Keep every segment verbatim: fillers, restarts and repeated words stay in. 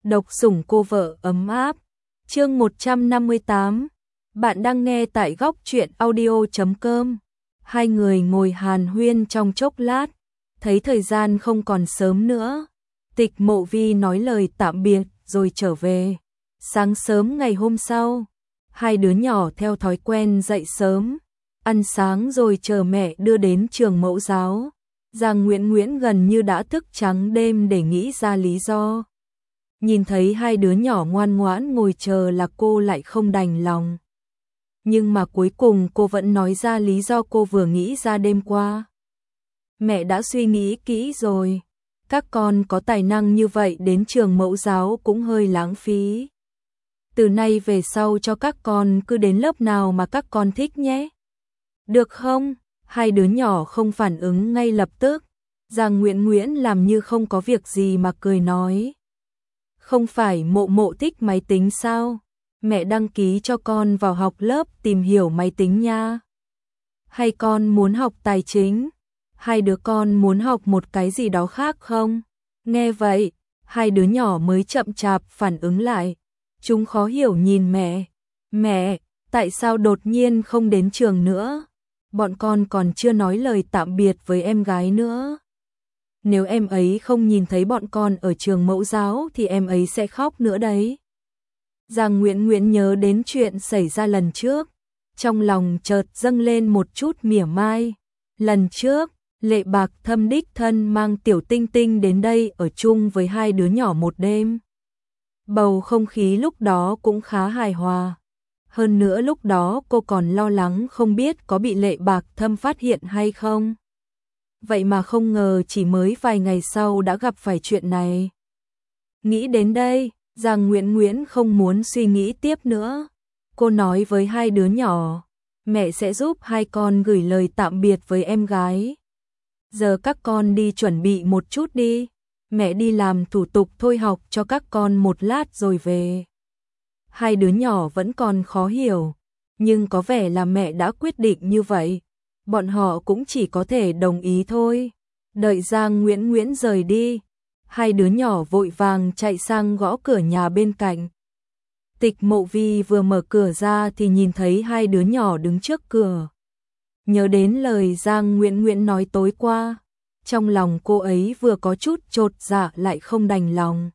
Độc sủng cô vợ ấm áp. Chương một trăm năm mươi tám. Bạn đang nghe tại góc truyện audio chấm com. Hai người ngồi hàn huyên trong chốc lát, thấy thời gian không còn sớm nữa. Tịch Mộ Vi nói lời tạm biệt rồi trở về. Sáng sớm ngày hôm sau, hai đứa nhỏ theo thói quen dậy sớm, ăn sáng rồi chờ mẹ đưa đến trường mẫu giáo. Giang Nguyễn Nguyễn gần như đã thức trắng đêm để nghĩ ra lý do. Nhìn thấy hai đứa nhỏ ngoan ngoãn ngồi chờ là cô lại không đành lòng. Nhưng mà cuối cùng cô vẫn nói ra lý do cô vừa nghĩ ra đêm qua. Mẹ đã suy nghĩ kỹ rồi. Các con có tài năng như vậy đến trường mẫu giáo cũng hơi lãng phí. Từ nay về sau cho các con cứ đến lớp nào mà các con thích nhé. Được không? Hai đứa nhỏ không phản ứng ngay lập tức. Giang Nguyễn Nguyễn làm như không có việc gì mà cười nói. Không phải Mộ Mộ thích máy tính sao? Mẹ đăng ký cho con vào học lớp tìm hiểu máy tính nha. Hay con muốn học tài chính? Hai đứa con muốn học một cái gì đó khác không? Nghe vậy, hai đứa nhỏ mới chậm chạp phản ứng lại. Chúng khó hiểu nhìn mẹ. Mẹ, tại sao đột nhiên không đến trường nữa? Bọn con còn chưa nói lời tạm biệt với em gái nữa. Nếu em ấy không nhìn thấy bọn con ở trường mẫu giáo thì em ấy sẽ khóc nữa đấy. Giang Nguyễn Nguyễn nhớ đến chuyện xảy ra lần trước. Trong lòng chợt dâng lên một chút mỉa mai. Lần trước, Lệ Bạc Thâm đích thân mang Tiểu Tinh Tinh đến đây ở chung với hai đứa nhỏ một đêm. Bầu không khí lúc đó cũng khá hài hòa. Hơn nữa lúc đó cô còn lo lắng không biết có bị Lệ Bạc Thâm phát hiện hay không. Vậy mà không ngờ chỉ mới vài ngày sau đã gặp phải chuyện này. Nghĩ đến đây, Giang Nguyễn Nguyễn không muốn suy nghĩ tiếp nữa. Cô nói với hai đứa nhỏ, mẹ sẽ giúp hai con gửi lời tạm biệt với em gái. Giờ các con đi chuẩn bị một chút đi. Mẹ đi làm thủ tục thôi học cho các con một lát rồi về. Hai đứa nhỏ vẫn còn khó hiểu, nhưng có vẻ là mẹ đã quyết định như vậy. Bọn họ cũng chỉ có thể đồng ý thôi. Đợi Giang Nguyễn Nguyễn rời đi, hai đứa nhỏ vội vàng chạy sang gõ cửa nhà bên cạnh. Tịch Mộ Vi vừa mở cửa ra thì nhìn thấy hai đứa nhỏ đứng trước cửa. Nhớ đến lời Giang Nguyễn Nguyễn nói tối qua, trong lòng cô ấy vừa có chút chột dạ lại không đành lòng.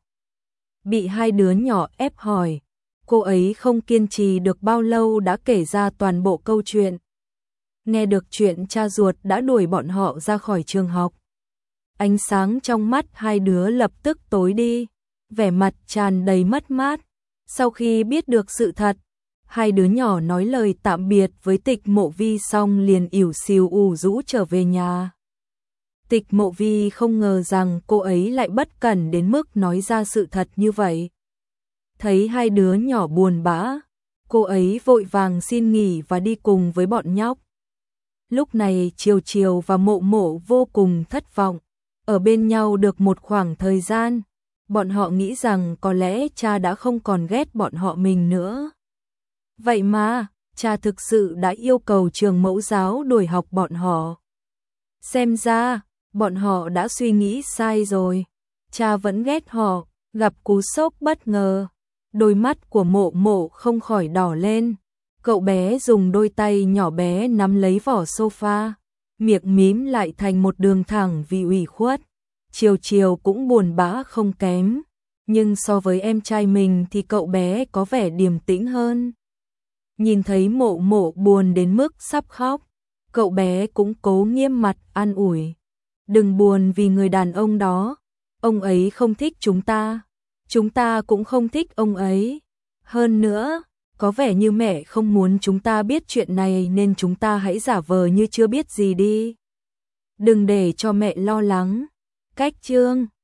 Bị hai đứa nhỏ ép hỏi, cô ấy không kiên trì được bao lâu đã kể ra toàn bộ câu chuyện. Nghe được chuyện cha ruột đã đuổi bọn họ ra khỏi trường học. Ánh sáng trong mắt hai đứa lập tức tối đi, vẻ mặt tràn đầy mất mát. Sau khi biết được sự thật, hai đứa nhỏ nói lời tạm biệt với Tịch Mộ Vi xong liền ỉu xìu ù rũ trở về nhà. Tịch Mộ Vi không ngờ rằng cô ấy lại bất cẩn đến mức nói ra sự thật như vậy. Thấy hai đứa nhỏ buồn bã, cô ấy vội vàng xin nghỉ và đi cùng với bọn nhóc. Lúc này Triều Triều và Mộ Mộ vô cùng thất vọng. Ở bên nhau được một khoảng thời gian, bọn họ nghĩ rằng có lẽ cha đã không còn ghét bọn họ mình nữa. Vậy mà, cha thực sự đã yêu cầu trường mẫu giáo đuổi học bọn họ. Xem ra, bọn họ đã suy nghĩ sai rồi. Cha vẫn ghét họ, gặp cú sốc bất ngờ. Đôi mắt của Mộ Mộ không khỏi đỏ lên. Cậu bé dùng đôi tay nhỏ bé nắm lấy vỏ sofa, miệng mím lại thành một đường thẳng vì ủy khuất. Triều Triều cũng buồn bã không kém, nhưng so với em trai mình thì cậu bé có vẻ điềm tĩnh hơn. Nhìn thấy Mộ Mộ buồn đến mức sắp khóc, cậu bé cũng cố nghiêm mặt an ủi. Đừng buồn vì người đàn ông đó, ông ấy không thích chúng ta, chúng ta cũng không thích ông ấy. Hơn nữa, có vẻ như mẹ không muốn chúng ta biết chuyện này nên chúng ta hãy giả vờ như chưa biết gì đi. Đừng để cho mẹ lo lắng. Cách chương